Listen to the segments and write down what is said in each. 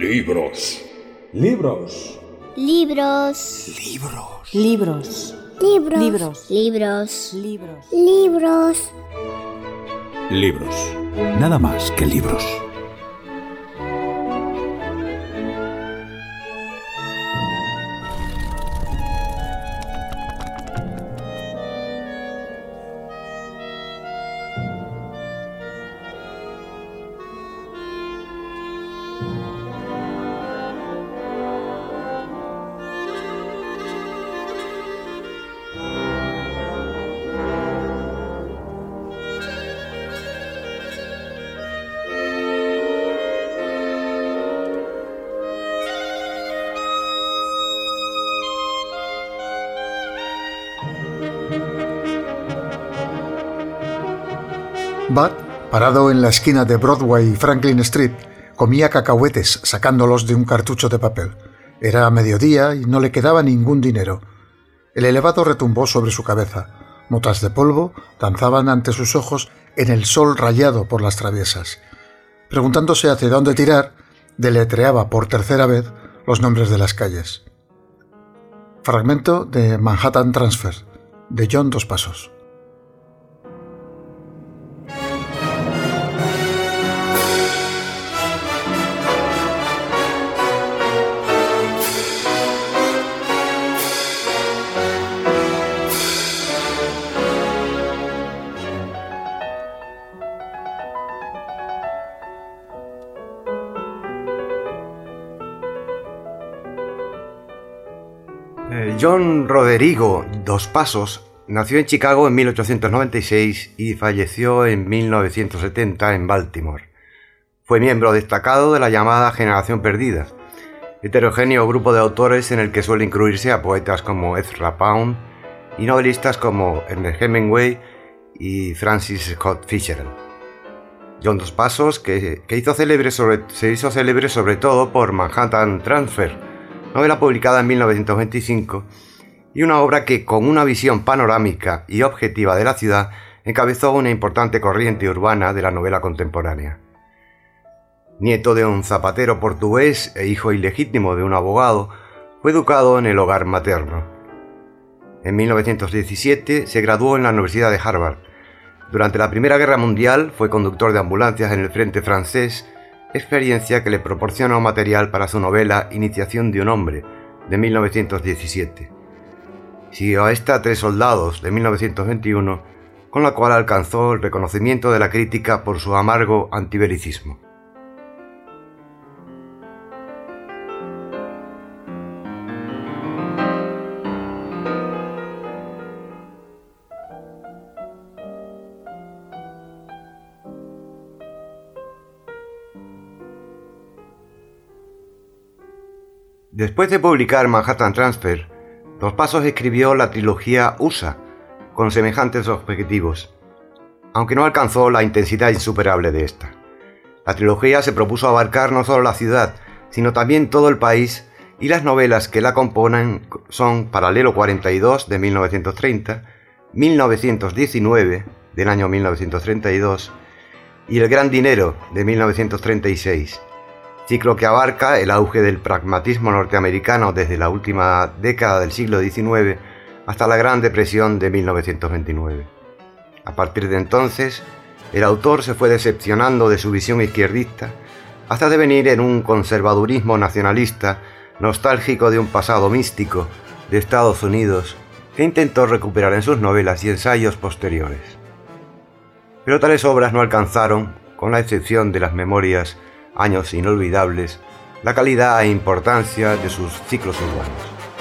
Libros. Libros. Libros. Libros. Libros. Libros. Libros. Libros. Libros. Libros. Libros. Nada más que libros. Bud, parado en la esquina de Broadway y Franklin Street, comía cacahuetes sacándolos de un cartucho de papel. Era mediodía y no le quedaba ningún dinero. El elevado retumbó sobre su cabeza. Motas de polvo danzaban ante sus ojos en el sol rayado por las traviesas. Preguntándose hacia dónde tirar, deletreaba por tercera vez los nombres de las calles. Fragmento de Manhattan Transfer, de John Dos Passos. John Roderigo Dos Passos nació en Chicago en 1896 y falleció en 1970 en Baltimore. Fue miembro destacado de la llamada Generación Perdida, heterogéneo grupo de autores en el que suele incluirse a poetas como Ezra Pound y novelistas como Ernest Hemingway y Francis Scott Fitzgerald. John Dos Passos, que se hizo célebre sobre todo por Manhattan Transfer, novela publicada en 1925, y una obra que, con una visión panorámica y objetiva de la ciudad, encabezó una importante corriente urbana de la novela contemporánea. Nieto de un zapatero portugués e hijo ilegítimo de un abogado, fue educado en el hogar materno. En 1917 se graduó en la Universidad de Harvard. Durante la Primera Guerra Mundial fue conductor de ambulancias en el frente francés, experiencia que le proporcionó material para su novela Iniciación de un hombre, de 1917. Siguió a esta Tres soldados, de 1921, con la cual alcanzó el reconocimiento de la crítica por su amargo antibelicismo. Después de publicar Manhattan Transfer, Dos Passos escribió la trilogía USA, con semejantes objetivos, aunque no alcanzó la intensidad insuperable de esta. La trilogía se propuso abarcar no solo la ciudad, sino también todo el país, y las novelas que la componen son Paralelo 42, de 1930, 1919, del año 1932, y El Gran Dinero, de 1936, ciclo que abarca el auge del pragmatismo norteamericano desde la última década del siglo XIX hasta la Gran Depresión de 1929. A partir de entonces, el autor se fue decepcionando de su visión izquierdista hasta devenir en un conservadurismo nacionalista nostálgico de un pasado místico de Estados Unidos que intentó recuperar en sus novelas y ensayos posteriores. Pero tales obras no alcanzaron, con la excepción de las memorias Años inolvidables, la calidad e importancia de sus ciclos urbanos.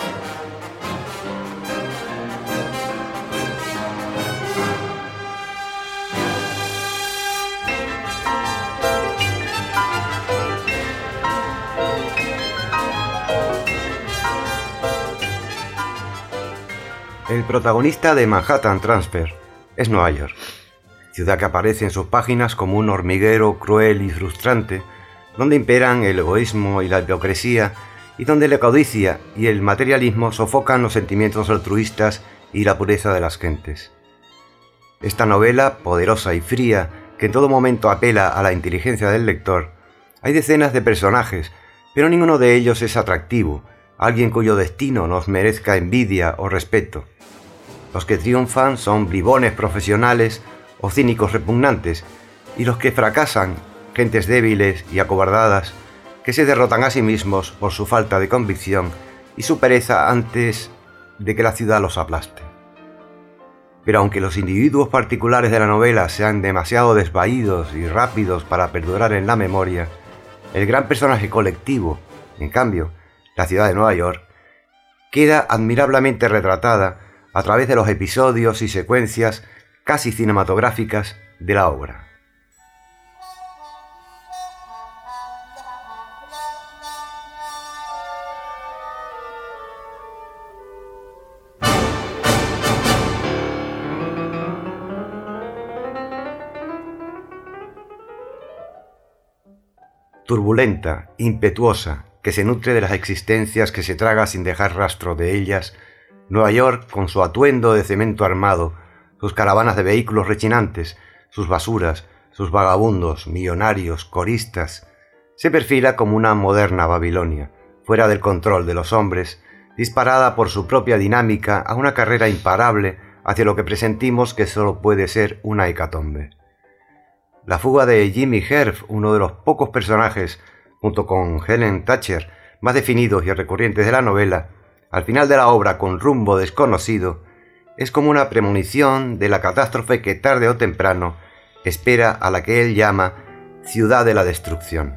El protagonista de Manhattan Transfer es Nueva York, ciudad que aparece en sus páginas como un hormiguero cruel y frustrante, donde imperan el egoísmo y la hipocresía, y donde la codicia y el materialismo sofocan los sentimientos altruistas y la pureza de las gentes. Esta novela, poderosa y fría, que en todo momento apela a la inteligencia del lector, hay decenas de personajes pero ninguno de ellos es atractivo, alguien cuyo destino nos merezca envidia o respeto. Los que triunfan son bribones profesionales o cínicos repugnantes, y los que fracasan, gentes débiles y acobardadas, que se derrotan a sí mismos por su falta de convicción y su pereza antes de que la ciudad los aplaste. Pero aunque los individuos particulares de la novela sean demasiado desvaídos y rápidos para perdurar en la memoria, el gran personaje colectivo, en cambio, la ciudad de Nueva York, queda admirablemente retratada a través de los episodios y secuencias casi cinematográficas de la obra. Turbulenta, impetuosa, que se nutre de las existencias que se traga sin dejar rastro de ellas, Nueva York, con su atuendo de cemento armado, sus caravanas de vehículos rechinantes, sus basuras, sus vagabundos, millonarios, coristas, se perfila como una moderna Babilonia, fuera del control de los hombres, disparada por su propia dinámica a una carrera imparable hacia lo que presentimos que solo puede ser una hecatombe. La fuga de Jimmy Herf, uno de los pocos personajes, junto con Helen Thatcher, más definidos y recurrentes de la novela, al final de la obra con rumbo desconocido, es como una premonición de la catástrofe que tarde o temprano espera a la que él llama Ciudad de la Destrucción.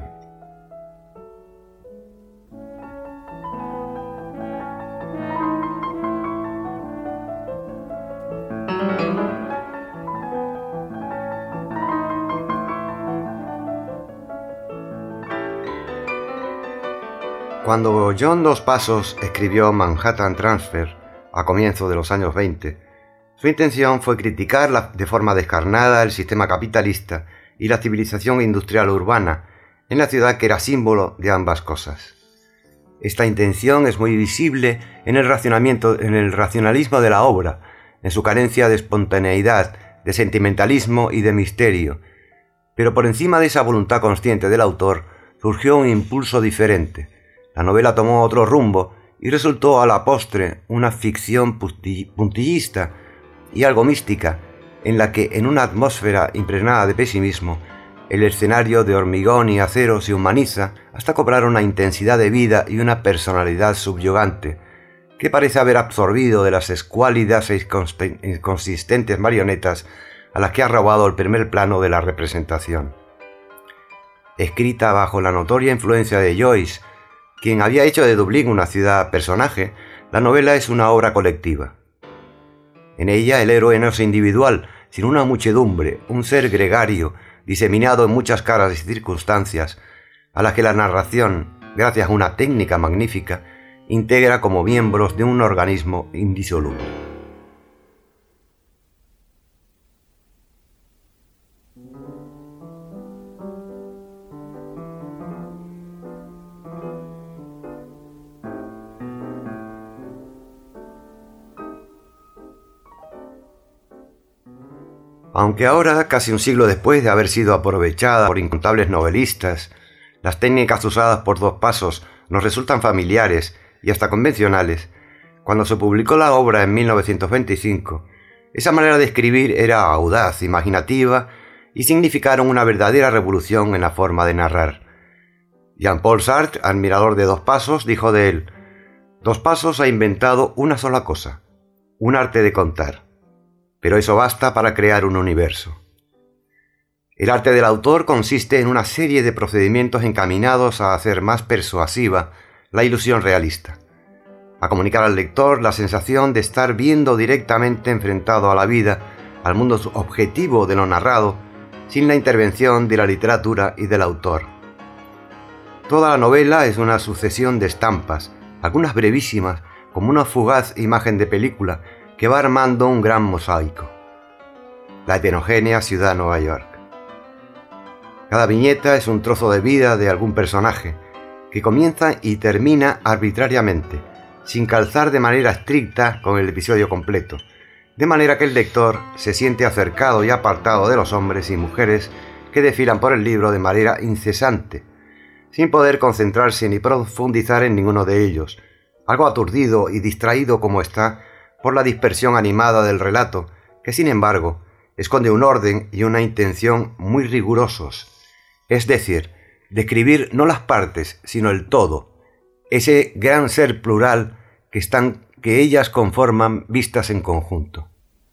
Cuando John Dos Passos escribió Manhattan Transfer a comienzos de los años 20, su intención fue criticar de forma descarnada el sistema capitalista y la civilización industrial urbana en la ciudad que era símbolo de ambas cosas. Esta intención es muy visible en el racionalismo de la obra, en su carencia de espontaneidad, de sentimentalismo y de misterio, pero por encima de esa voluntad consciente del autor surgió un impulso diferente. La novela tomó otro rumbo y resultó a la postre una ficción puntillista y algo mística, en la que, en una atmósfera impregnada de pesimismo, el escenario de hormigón y acero se humaniza hasta cobrar una intensidad de vida y una personalidad subyugante, que parece haber absorbido de las escuálidas e inconsistentes marionetas a las que ha robado el primer plano de la representación. Escrita bajo la notoria influencia de Joyce, quien había hecho de Dublín una ciudad-personaje, la novela es una obra colectiva. En ella el héroe no es individual, sino una muchedumbre, un ser gregario, diseminado en muchas caras y circunstancias, a las que la narración, gracias a una técnica magnífica, integra como miembros de un organismo indisoluble. Aunque ahora, casi un siglo después de haber sido aprovechada por incontables novelistas, las técnicas usadas por Dos Passos nos resultan familiares y hasta convencionales, cuando se publicó la obra en 1925, esa manera de escribir era audaz, imaginativa y significaron una verdadera revolución en la forma de narrar. Jean-Paul Sartre, admirador de Dos Passos, dijo de él: Dos Passos ha inventado una sola cosa, un arte de contar. Pero eso basta para crear un universo. El arte del autor consiste en una serie de procedimientos encaminados a hacer más persuasiva la ilusión realista, a comunicar al lector la sensación de estar viendo directamente enfrentado a la vida, al mundo objetivo de lo narrado, sin la intervención de la literatura y del autor. Toda la novela es una sucesión de estampas, algunas brevísimas, como una fugaz imagen de película, que va armando un gran mosaico. La heterogénea ciudad de Nueva York. Cada viñeta es un trozo de vida de algún personaje, que comienza y termina arbitrariamente, sin calzar de manera estricta con el episodio completo, de manera que el lector se siente acercado y apartado de los hombres y mujeres que desfilan por el libro de manera incesante, sin poder concentrarse ni profundizar en ninguno de ellos, algo aturdido y distraído como está por la dispersión animada del relato, que sin embargo esconde un orden y una intención muy rigurosos, es decir, describir no las partes, sino el todo, ese gran ser plural que ellas conforman vistas en conjunto.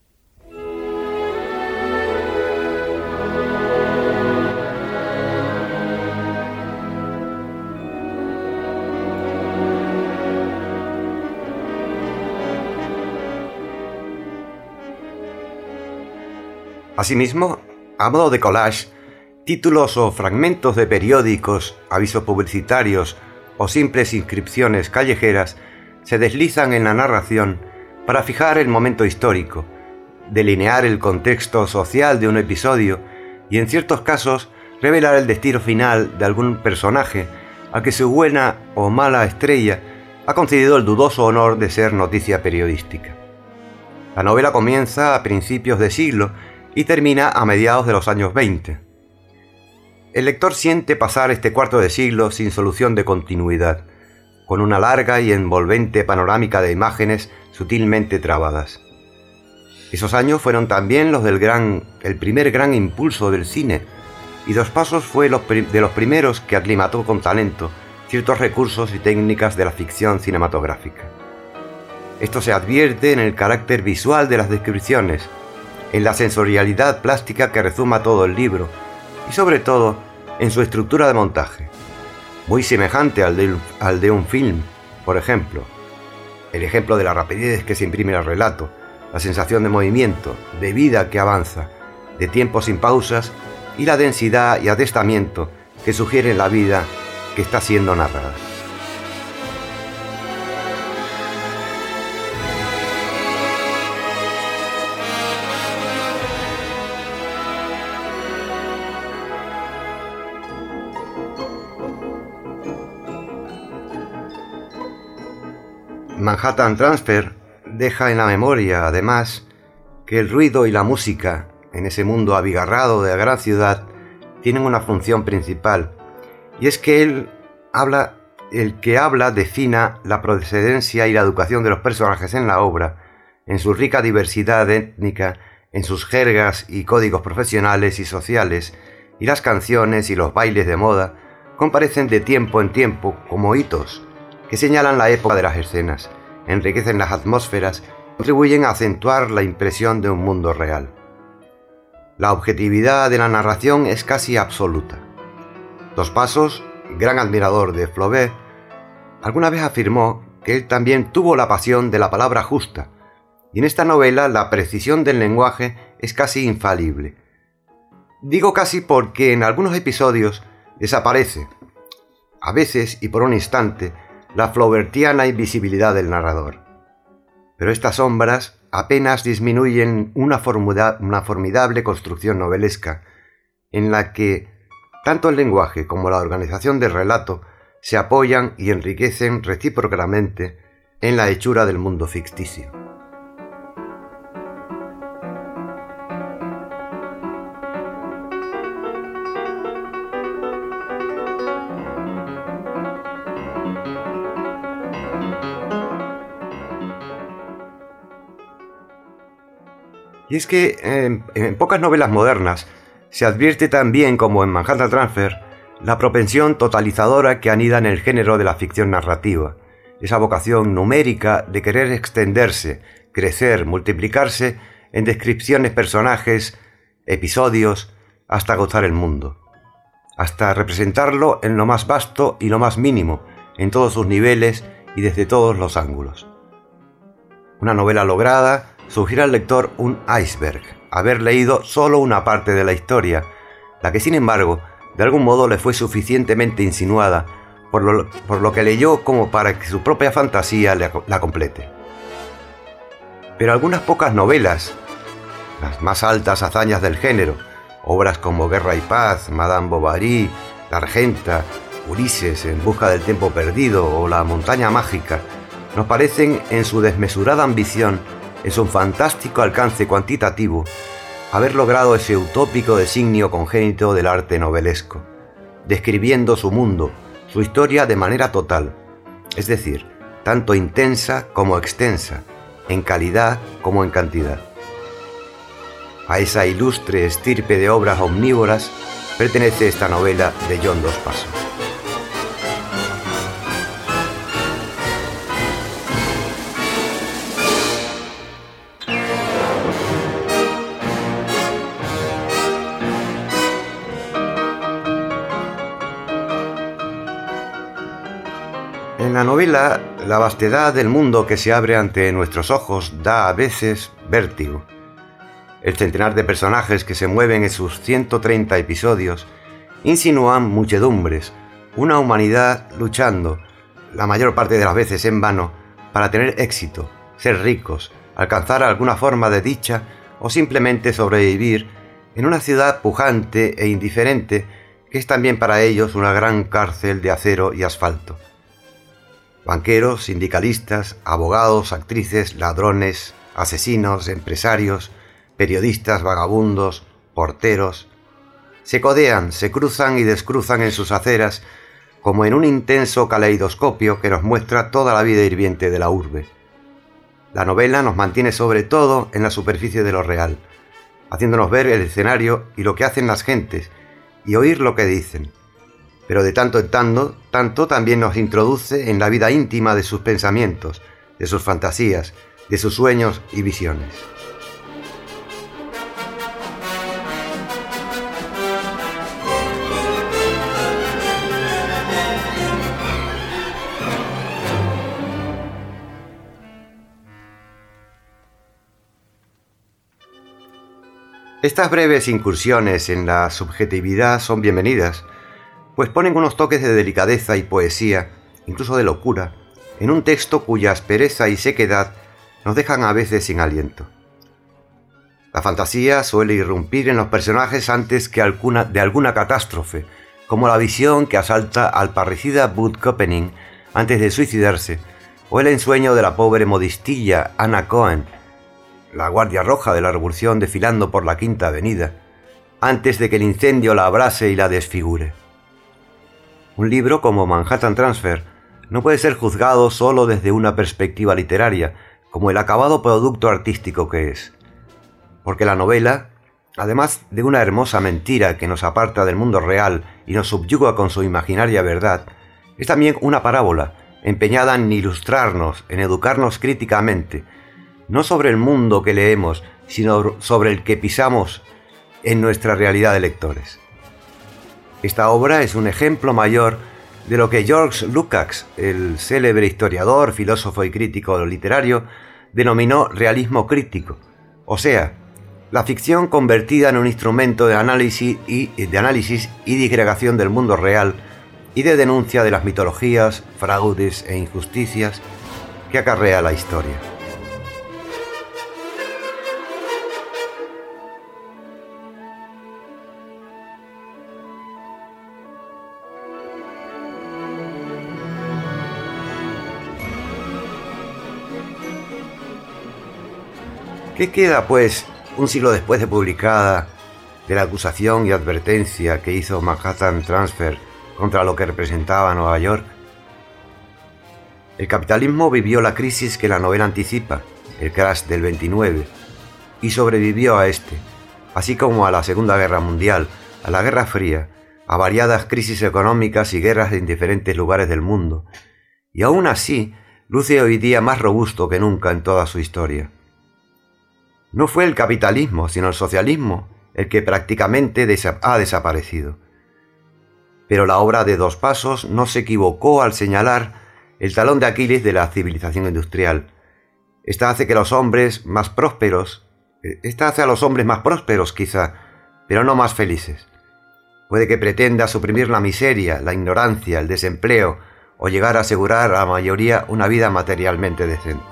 Asimismo, a modo de collage, títulos o fragmentos de periódicos, avisos publicitarios o simples inscripciones callejeras se deslizan en la narración para fijar el momento histórico, delinear el contexto social de un episodio y, en ciertos casos, revelar el destino final de algún personaje a que su buena o mala estrella ha concedido el dudoso honor de ser noticia periodística. La novela comienza a principios de siglo y termina a mediados de los años 20. El lector siente pasar este cuarto de siglo sin solución de continuidad, con una larga y envolvente panorámica de imágenes sutilmente trabadas. Esos años fueron también los del primer gran impulso del cine, y Dos Pasos fue de los primeros que aclimató con talento ciertos recursos y técnicas de la ficción cinematográfica. Esto se advierte en el carácter visual de las descripciones, en la sensorialidad plástica que rezuma todo el libro y sobre todo en su estructura de montaje, muy semejante al de un film, por ejemplo. El ejemplo de la rapidez que se imprime al relato, la sensación de movimiento, de vida que avanza, de tiempo sin pausas y la densidad y adestamiento que sugiere la vida que está siendo narrada. Manhattan Transfer deja en la memoria, además, que el ruido y la música, en ese mundo abigarrado de la gran ciudad, tienen una función principal, y es que el que habla defina la procedencia y la educación de los personajes en la obra, en su rica diversidad étnica, en sus jergas y códigos profesionales y sociales, y las canciones y los bailes de moda comparecen de tiempo en tiempo como hitos que señalan la época de las escenas, enriquecen las atmósferas y contribuyen a acentuar la impresión de un mundo real. La objetividad de la narración es casi absoluta. Dos Pasos, gran admirador de Flaubert, alguna vez afirmó que él también tuvo la pasión de la palabra justa, y en esta novela la precisión del lenguaje es casi infalible. Digo casi porque en algunos episodios desaparece, a veces y por un instante, la flaubertiana invisibilidad del narrador. Pero estas sombras apenas disminuyen una formidable construcción novelesca, en la que tanto el lenguaje como la organización del relato se apoyan y enriquecen recíprocamente en la hechura del mundo ficticio. Y es que en pocas novelas modernas se advierte también, como en Manhattan Transfer, la propensión totalizadora que anida en el género de la ficción narrativa, esa vocación numérica de querer extenderse, crecer, multiplicarse en descripciones, personajes, episodios, hasta agozar el mundo, hasta representarlo en lo más vasto y lo más mínimo, en todos sus niveles y desde todos los ángulos. Una novela lograda sugiere al lector un iceberg, haber leído solo una parte de la historia, la que sin embargo, de algún modo le fue suficientemente insinuada por lo que leyó como para que su propia fantasía la complete. Pero algunas pocas novelas, las más altas hazañas del género, obras como Guerra y Paz, Madame Bovary, La Argenta, Ulises en busca del tiempo perdido o La montaña mágica, nos parecen en su desmesurada ambición, en su fantástico alcance cuantitativo, haber logrado ese utópico designio congénito del arte novelesco, describiendo su mundo, su historia de manera total, es decir, tanto intensa como extensa, en calidad como en cantidad. A esa ilustre estirpe de obras omnívoras pertenece esta novela de John Dos Passos. En la novela, la vastedad del mundo que se abre ante nuestros ojos da a veces vértigo. El centenar de personajes que se mueven en sus 130 episodios insinúan muchedumbres, una humanidad luchando, la mayor parte de las veces en vano, para tener éxito, ser ricos, alcanzar alguna forma de dicha o simplemente sobrevivir en una ciudad pujante e indiferente que es también para ellos una gran cárcel de acero y asfalto. Banqueros, sindicalistas, abogados, actrices, ladrones, asesinos, empresarios, periodistas, vagabundos, porteros, se codean, se cruzan y descruzan en sus aceras como en un intenso caleidoscopio que nos muestra toda la vida hirviente de la urbe. La novela nos mantiene sobre todo en la superficie de lo real, haciéndonos ver el escenario y lo que hacen las gentes y oír lo que dicen, pero de tanto en tanto también nos introduce en la vida íntima de sus pensamientos, de sus fantasías, de sus sueños y visiones. Estas breves incursiones en la subjetividad son bienvenidas, pues ponen unos toques de delicadeza y poesía, incluso de locura, en un texto cuya aspereza y sequedad nos dejan a veces sin aliento. La fantasía suele irrumpir en los personajes antes que de alguna catástrofe, como la visión que asalta al parricida Bud Copening antes de suicidarse, o el ensueño de la pobre modistilla Anna Cohen, la guardia roja de la revolución desfilando por la Quinta Avenida, antes de que el incendio la abrase y la desfigure. Un libro como Manhattan Transfer no puede ser juzgado solo desde una perspectiva literaria, como el acabado producto artístico que es, porque la novela, además de una hermosa mentira que nos aparta del mundo real y nos subyuga con su imaginaria verdad, es también una parábola empeñada en ilustrarnos, en educarnos críticamente, no sobre el mundo que leemos, sino sobre el que pisamos en nuestra realidad de lectores. Esta obra es un ejemplo mayor de lo que George Lukács, el célebre historiador, filósofo y crítico literario, denominó realismo crítico, o sea, la ficción convertida en un instrumento de análisis y disgregación del mundo real y de denuncia de las mitologías, fraudes e injusticias que acarrea la historia. ¿Qué queda, pues, un siglo después de publicada, de la acusación y advertencia que hizo Manhattan Transfer contra lo que representaba Nueva York? El capitalismo vivió la crisis que la novela anticipa, el crash del 29, y sobrevivió a este, así como a la Segunda Guerra Mundial, a la Guerra Fría, a variadas crisis económicas y guerras en diferentes lugares del mundo, y aún así luce hoy día más robusto que nunca en toda su historia. No fue el capitalismo, sino el socialismo, el que prácticamente ha desaparecido. Pero la obra de Dos Passos no se equivocó al señalar el talón de Aquiles de la civilización industrial. Esta hace a los hombres más prósperos quizá, pero no más felices. Puede que pretenda suprimir la miseria, la ignorancia, el desempleo, o llegar a asegurar a la mayoría una vida materialmente decente.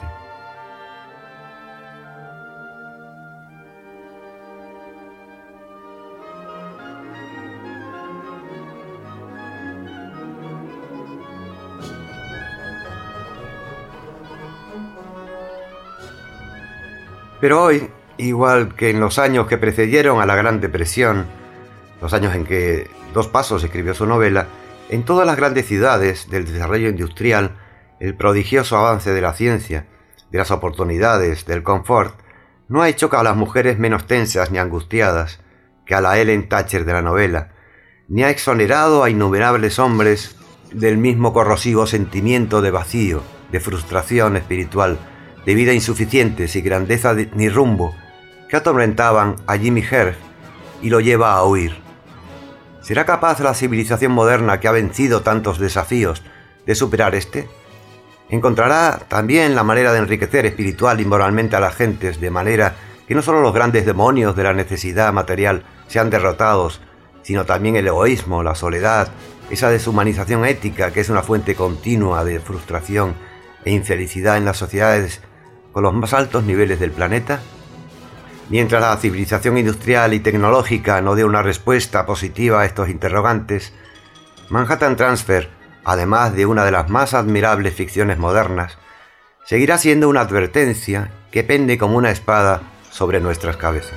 Pero hoy, igual que en los años que precedieron a la Gran Depresión, los años en que Dos Passos escribió su novela, En todas las grandes ciudades del desarrollo industrial, el prodigioso avance de la ciencia, de las oportunidades, del confort, no ha hecho que a las mujeres menos tensas ni angustiadas que a la Ellen Thatcher de la novela, ni ha exonerado a innumerables hombres del mismo corrosivo sentimiento de vacío, de frustración espiritual, de vida insuficiente y grandeza ni rumbo, que atormentaban a Jimmy Herf y lo lleva a huir. ¿Será capaz la civilización moderna que ha vencido tantos desafíos de superar este? ¿Encontrará también la manera de enriquecer espiritual y moralmente a las gentes, de manera que no solo los grandes demonios de la necesidad material sean derrotados, sino también el egoísmo, la soledad, esa deshumanización ética que es una fuente continua de frustración e infelicidad en las sociedades con los más altos niveles del planeta? Mientras la civilización industrial y tecnológica no dé una respuesta positiva a estos interrogantes, Manhattan Transfer, además de una de las más admirables ficciones modernas, seguirá siendo una advertencia que pende como una espada sobre nuestras cabezas.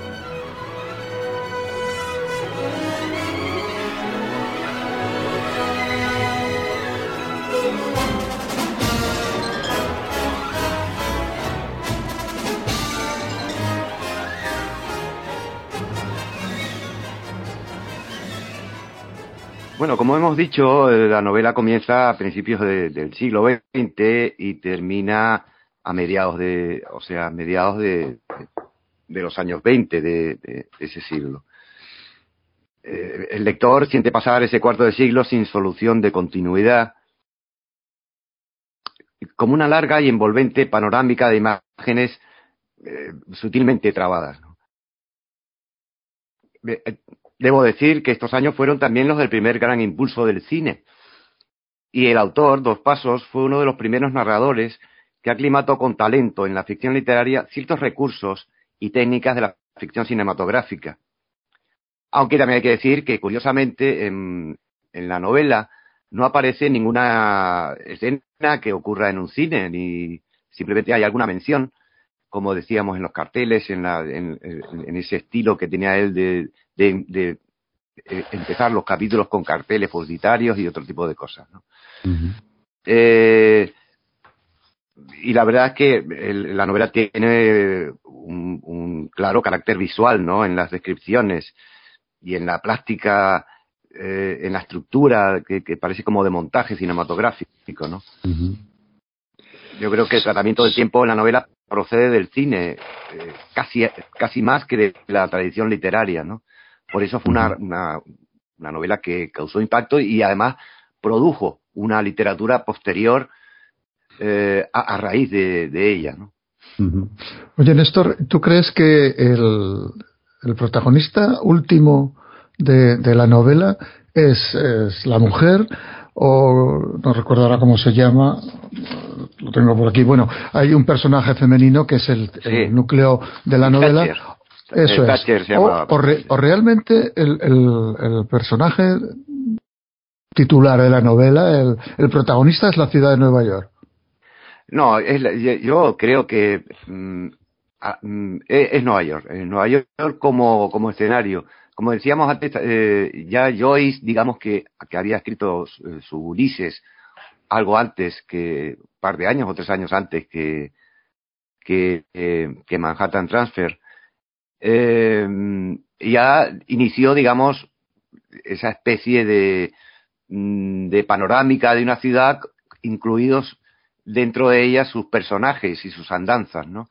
Bueno, como hemos dicho, la novela comienza a principios del siglo XX y termina a mediados de los años 20 de ese siglo. El lector siente pasar ese cuarto de siglo sin solución de continuidad, como una larga y envolvente panorámica de imágenes sutilmente trabadas, ¿no? Debo decir que estos años fueron también los del primer gran impulso del cine. Y el autor, Dos Pasos, fue uno de los primeros narradores que aclimató con talento en la ficción literaria ciertos recursos y técnicas de la ficción cinematográfica. Aunque también hay que decir que, curiosamente, en la novela no aparece ninguna escena que ocurra en un cine, ni simplemente hay alguna mención, como decíamos en los carteles, en ese estilo que tenía él de empezar los capítulos con carteles publicitarios y otro tipo de cosas, ¿no? Uh-huh. Y la verdad es que la novela tiene un claro carácter visual, ¿no? En las descripciones y en la plástica, en la estructura que parece como de montaje cinematográfico, ¿no? Uh-huh. Yo creo que el tratamiento del tiempo en la novela procede del cine, casi más que de la tradición literaria, ¿no? Por eso fue una novela que causó impacto y además produjo una literatura posterior a raíz de ella, ¿no? Uh-huh. Oye, Néstor, ¿tú crees que el protagonista último de la novela es la mujer, o no recuerdo ahora cómo se llama, lo tengo por aquí? Bueno, hay un personaje femenino que es el núcleo de la novela. Thatcher. Eso Thatcher es. Se llamaba, o realmente el personaje titular de la novela, el protagonista, es la ciudad de Nueva York. No, yo creo que es Nueva York. Nueva York como escenario. Como decíamos antes, ya Joyce, digamos que había escrito su Ulises algo antes, que un par de años o 3 años antes que Manhattan Transfer. Ya inició, digamos, esa especie de panorámica de una ciudad, incluidos dentro de ella sus personajes y sus andanzas, ¿no?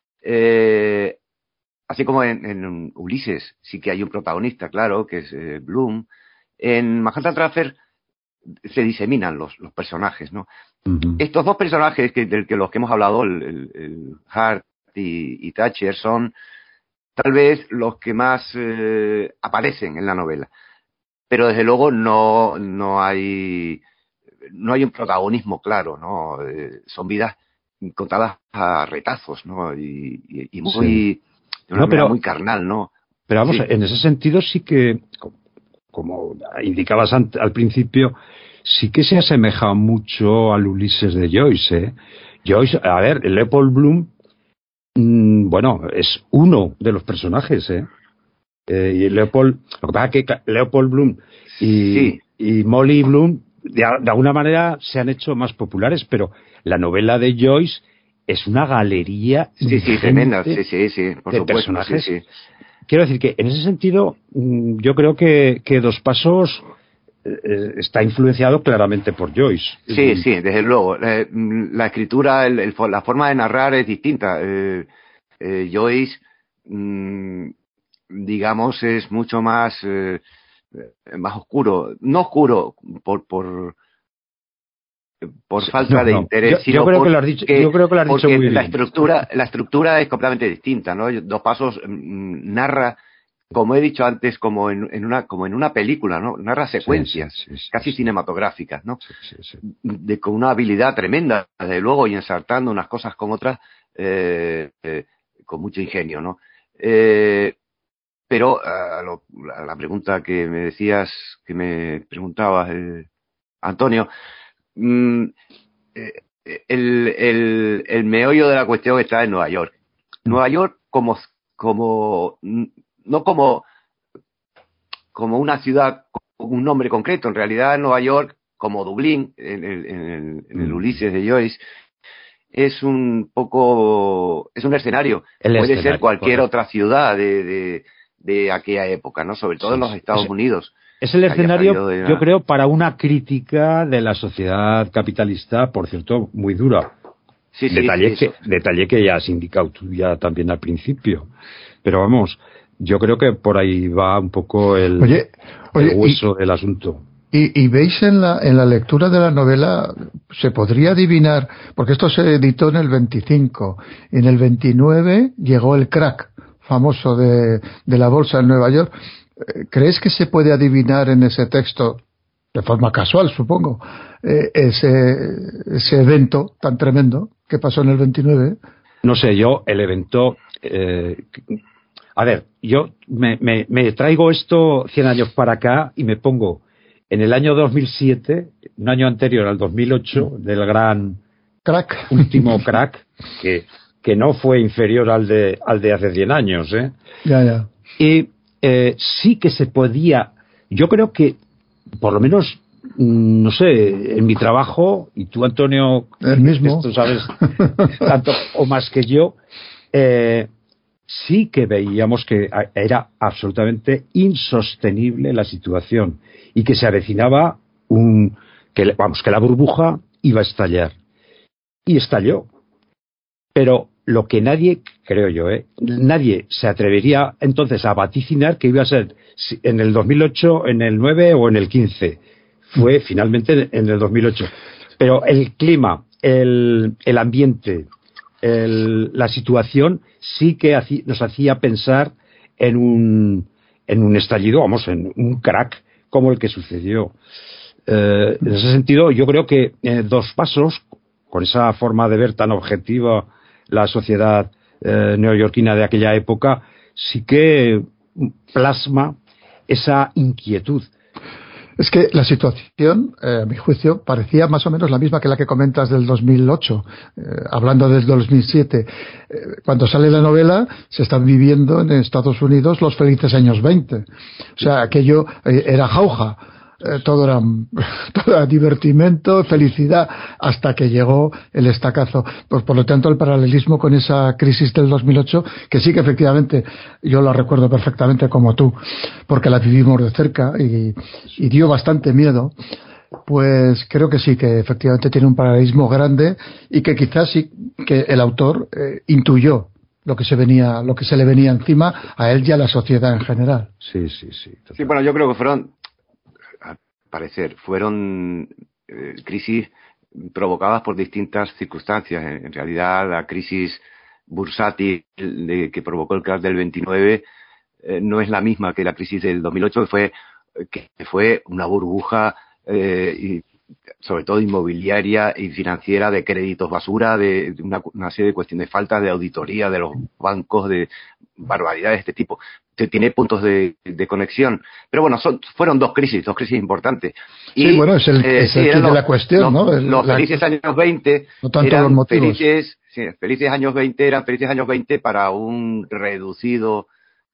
Así como en Ulises sí que hay un protagonista, claro, que es Bloom. En Manhattan Transfer se diseminan los personajes, ¿no? Uh-huh. Estos dos personajes de los que hemos hablado, el Hart y Thatcher, son tal vez los que más aparecen en la novela, pero desde luego no hay un protagonismo claro, ¿no? Son vidas contadas a retazos, ¿no? Y muy sí. De una manera muy carnal, ¿no? Pero vamos, sí. En ese sentido sí que, como indicabas al principio, sí que se asemeja mucho al Ulises de Joyce, ¿eh? Joyce, a ver, Leopold Bloom, bueno, es uno de los personajes, ¿eh? Y Leopold, lo que pasa es que Leopold Bloom y Molly Bloom de alguna manera se han hecho más populares, pero la novela de Joyce es una galería tremenda, por de supuesto, personajes. Sí. Quiero decir que en ese sentido yo creo que Dos Pasos está influenciado claramente por Joyce. Sí, desde luego. La escritura, la forma de narrar es distinta. Joyce, digamos, es mucho más oscuro. No oscuro por falta de interés, yo creo que lo has dicho muy bien. La estructura es completamente distinta, ¿no? Dos Pasos narra, como he dicho antes, como en una película, ¿no? Narra secuencias casi cinematográficas, ¿no? Sí. Con una habilidad tremenda, desde luego, y ensartando unas cosas con otras con mucho ingenio, ¿no? Pero a la pregunta que me preguntabas, Antonio, el meollo de la cuestión está en Nueva York. Nueva York como no como una ciudad con un nombre concreto. En realidad Nueva York, como Dublín en el Ulises de Joyce, es un escenario. Puede ser cualquier otra ciudad de aquella época, ¿no? Sobre todo en los Estados Unidos. Es el escenario, yo creo, para una crítica de la sociedad capitalista, por cierto, muy dura. Detalle que ya has indicado tú ya también al principio. Pero vamos, yo creo que por ahí va un poco el hueso del asunto. Y veis en la lectura de la novela, se podría adivinar, porque esto se editó en el 25, en el 29 llegó el crack famoso de la bolsa en Nueva York. ¿Crees que se puede adivinar en ese texto, de forma casual ese evento tan tremendo que pasó en el 29? No sé, yo el evento... a ver, yo me traigo esto 100 años para acá y me pongo en el año 2007, un año anterior al 2008, del gran crack, último crack, que no fue inferior al de hace 100 años, ¿eh? Ya. Y sí que se podía, yo creo que, por lo menos, no sé, en mi trabajo, y tú, Antonio, el mismo, esto sabes tanto o más que yo, sí que veíamos que era absolutamente insostenible la situación y que se avecinaba que la burbuja iba a estallar. Y estalló. Pero lo que nadie, creo yo, nadie se atrevería entonces a vaticinar que iba a ser en el 2008, en el 9 o en el 15. Fue finalmente en el 2008. Pero el clima, el ambiente, la situación sí que nos hacía pensar en un estallido, vamos, en un crack como el que sucedió. En ese sentido, yo creo que Dos Pasos, con esa forma de ver tan objetiva la sociedad neoyorquina de aquella época, sí que plasma esa inquietud. Es que la situación, a mi juicio, parecía más o menos la misma que la que comentas del 2008, hablando del 2007. Cuando sale la novela, se están viviendo en Estados Unidos los felices años 20. O sea, aquello era jauja. Todo era divertimento, felicidad, hasta que llegó el estacazo. Pues por lo tanto, el paralelismo con esa crisis del 2008, que sí que efectivamente yo la recuerdo perfectamente como tú, porque la vivimos de cerca y dio bastante miedo, pues creo que sí, que efectivamente tiene un paralelismo grande y que quizás sí que el autor intuyó lo que se le venía encima a él y a la sociedad en general. Sí. Sí, bueno, yo creo que fueron crisis provocadas por distintas circunstancias. En realidad, la crisis bursátil que provocó el crash del 29 no es la misma que la crisis del 2008, que fue una burbuja, y sobre todo inmobiliaria y financiera, de créditos basura, de una serie de cuestiones, de falta de auditoría de los bancos, de barbaridades de este tipo. Tiene puntos de conexión, pero bueno, fueron dos crisis importantes. Y, sí, bueno, es el kit de la cuestión, ¿no? Los felices años 20 no tanto eran los motivos. felices años 20 para un reducido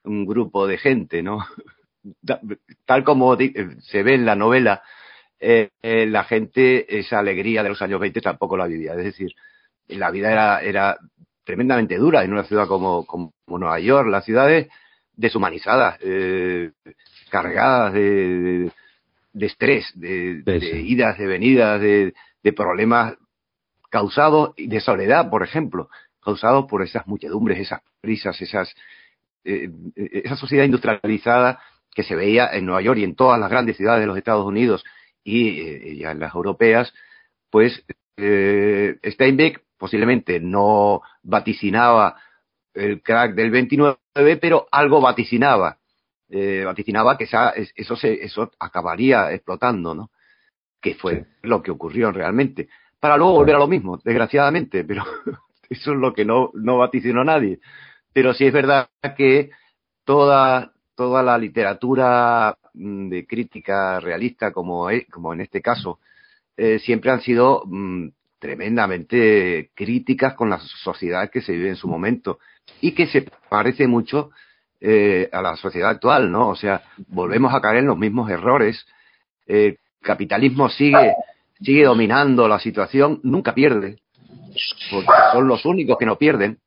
un grupo de gente, ¿no? Tal como se ve en la novela, la gente, esa alegría de los años 20 tampoco la vivía. Es decir, la vida era tremendamente dura en una ciudad como Nueva York, las ciudades deshumanizadas, cargadas de estrés, de idas, de venidas, de problemas causados, y de soledad, por ejemplo, causados por esas muchedumbres, esas prisas, esa sociedad industrializada que se veía en Nueva York y en todas las grandes ciudades de los Estados Unidos y ya en las europeas. Pues Steinbeck posiblemente no vaticinaba el crack del 29, pero algo vaticinaba que eso acabaría explotando, ¿no? Que fue lo que ocurrió realmente, para luego volver a lo mismo, desgraciadamente, pero eso es lo que no vaticinó nadie. Pero sí es verdad que toda la literatura de crítica realista, como en este caso, siempre han sido tremendamente críticas con la sociedad que se vive en su momento y que se parece mucho a la sociedad actual, ¿no? O sea, volvemos a caer en los mismos errores. El capitalismo sigue dominando la situación, nunca pierde, porque son los únicos que no pierden,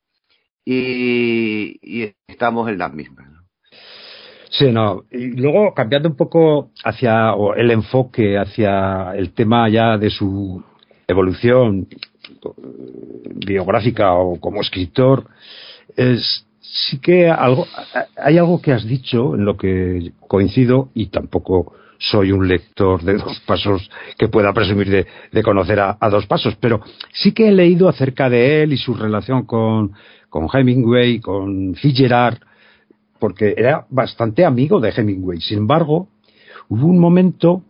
y estamos en las mismas, ¿no? Sí, no. Y luego, cambiando un poco hacia el enfoque, hacia el tema ya de su evolución biográfica o como escritor, sí que hay algo que has dicho en lo que coincido, y tampoco soy un lector de Dos Pasos que pueda presumir de conocer a Dos Pasos, pero sí que he leído acerca de él y su relación con Hemingway, con Fitzgerald, porque era bastante amigo de Hemingway. Sin embargo, hubo un momento,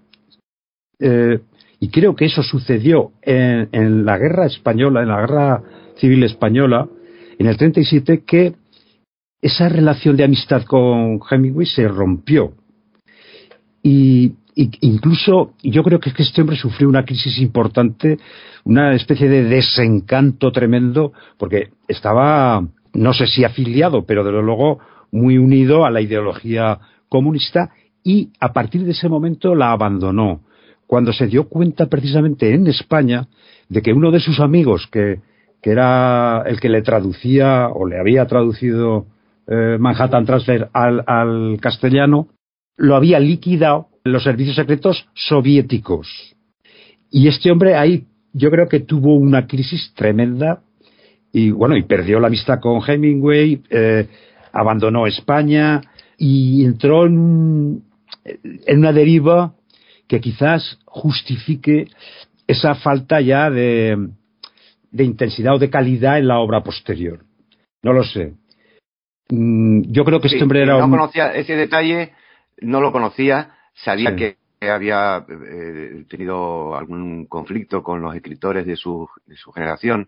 y creo que eso sucedió en la guerra española, en la guerra civil española, en el 37, que esa relación de amistad con Hemingway se rompió. Y incluso yo creo que este hombre sufrió una crisis importante, una especie de desencanto tremendo, porque estaba, no sé si afiliado, pero desde luego muy unido a la ideología comunista, y a partir de ese momento la abandonó, cuando se dio cuenta precisamente en España de que uno de sus amigos, que era el que le traducía o le había traducido Manhattan Transfer al castellano, lo había liquidado los servicios secretos soviéticos. Y este hombre ahí yo creo que tuvo una crisis tremenda, y bueno, y perdió la amistad con Hemingway, abandonó España y entró en una deriva que quizás justifique esa falta ya de intensidad o de calidad en la obra posterior. No lo sé. Yo creo que este hombre era no conocía ese detalle, no lo conocía, sabía que había tenido algún conflicto con los escritores de su generación.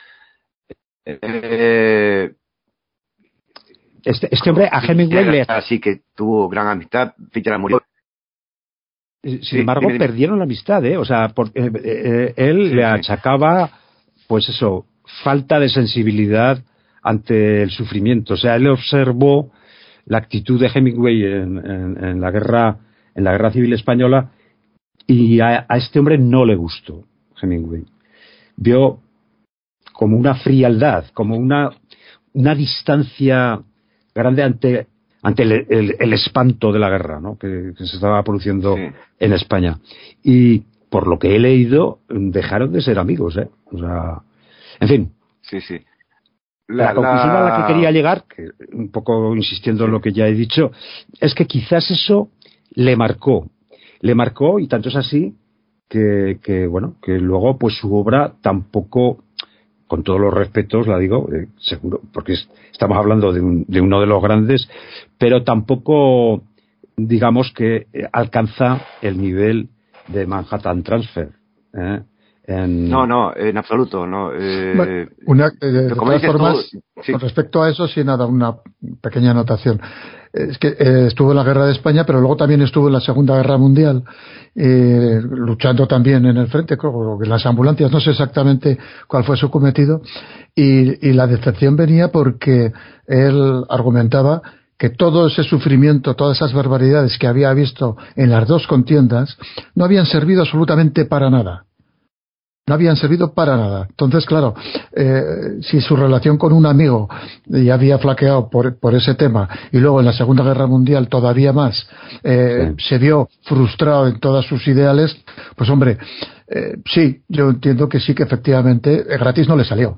Este hombre a Hemingway así que tuvo gran amistad. Fitzgerald murió. Sin embargo, perdieron la amistad, o sea, él le achacaba, pues eso, falta de sensibilidad ante el sufrimiento. O sea, él observó la actitud de Hemingway en la guerra civil española, y a este hombre no le gustó Hemingway. Vio como una frialdad, como una distancia grande ante el espanto de la guerra, ¿no? que se estaba produciendo en España. Y por lo que he leído, dejaron de ser amigos, O sea, en fin. Sí. La conclusión a la que quería llegar, que un poco insistiendo en lo que ya he dicho, es que quizás eso le marcó, y tanto es así que luego pues su obra tampoco, con todos los respetos la digo, seguro, porque estamos hablando de uno de los grandes, pero tampoco digamos que alcanza el nivel de Manhattan Transfer, No, en absoluto, no. De todas formas, con respecto a eso, sí, nada, una pequeña anotación. Es que estuvo en la Guerra de España, pero luego también estuvo en la Segunda Guerra Mundial, luchando también en el frente, en las ambulancias, no sé exactamente cuál fue su cometido, y la decepción venía porque él argumentaba que todo ese sufrimiento, todas esas barbaridades que había visto en las dos contiendas, no habían servido absolutamente para nada. No habían servido para nada. Entonces, claro, si su relación con un amigo ya había flaqueado por ese tema, y luego en la Segunda Guerra Mundial todavía más, se vio frustrado en todas sus ideales, pues hombre, sí, yo entiendo que sí, que efectivamente gratis no le salió.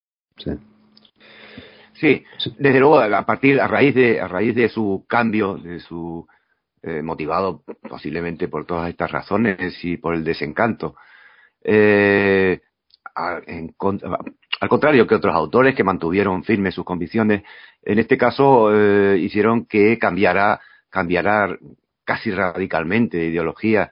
Sí, desde luego, a raíz de su cambio, de su motivado posiblemente por todas estas razones y por el desencanto, al contrario que otros autores que mantuvieron firmes sus convicciones, en este caso hicieron que cambiara casi radicalmente de ideología,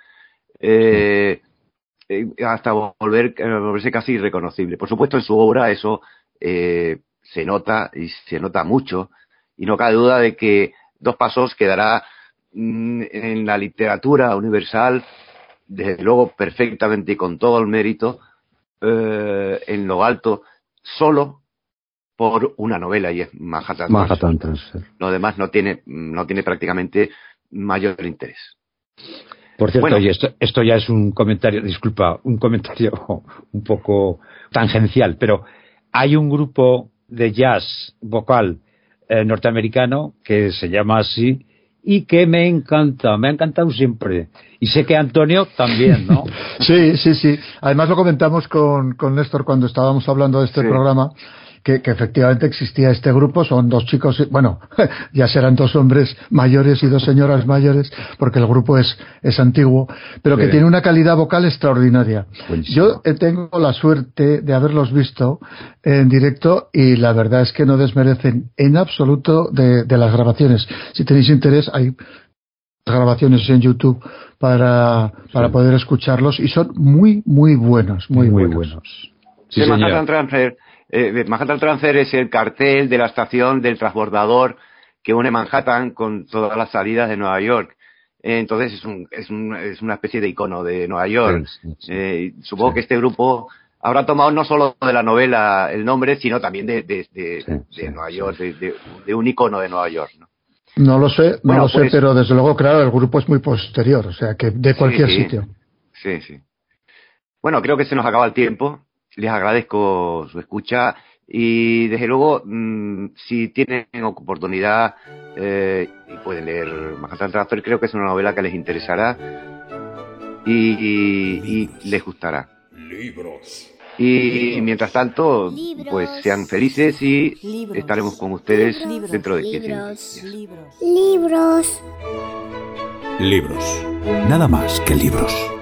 hasta volverse casi irreconocible. Por supuesto, en su obra eso se nota, y se nota mucho, y no cabe duda de que Dos Pasos quedará en la literatura universal, desde luego perfectamente y con todo el mérito, en lo alto, solo por una novela, y es Manhattan Transfer. Lo demás no tiene prácticamente mayor interés. Por cierto, bueno, y esto ya es un comentario, disculpa, un comentario un poco tangencial, pero hay un grupo de jazz vocal norteamericano que se llama así y que me encanta, me ha encantado siempre. Y sé que Antonio también, ¿no? Sí. Además lo comentamos con Néstor cuando estábamos hablando de este programa, que efectivamente existía este grupo. Son dos chicos, bueno, ya serán dos hombres mayores y dos señoras mayores, porque el grupo es antiguo, pero que tiene una calidad vocal extraordinaria. Buenísimo. Yo tengo la suerte de haberlos visto en directo y la verdad es que no desmerecen en absoluto de las grabaciones. Si tenéis interés, hay grabaciones en YouTube para poder escucharlos, y son muy buenos, muy buenos. Sí, Manhattan Transfer es el cartel de la estación del transbordador que une Manhattan con todas las salidas de Nueva York. Entonces es una especie de icono de Nueva York. Supongo que este grupo habrá tomado no solo de la novela el nombre, sino también de Nueva York, de un icono de Nueva York, ¿no? No lo sé, pero desde luego, claro, el grupo es muy posterior, o sea, que de cualquier sitio. Sí. Bueno, creo que se nos acaba el tiempo. Les agradezco su escucha y, desde luego, si tienen oportunidad y pueden leer Manhattan Transfer, creo que es una novela que les interesará y les gustará. Libros. Y mientras tanto, pues sean felices y estaremos con ustedes dentro de 15 días. Libros. Libros. Nada más que libros.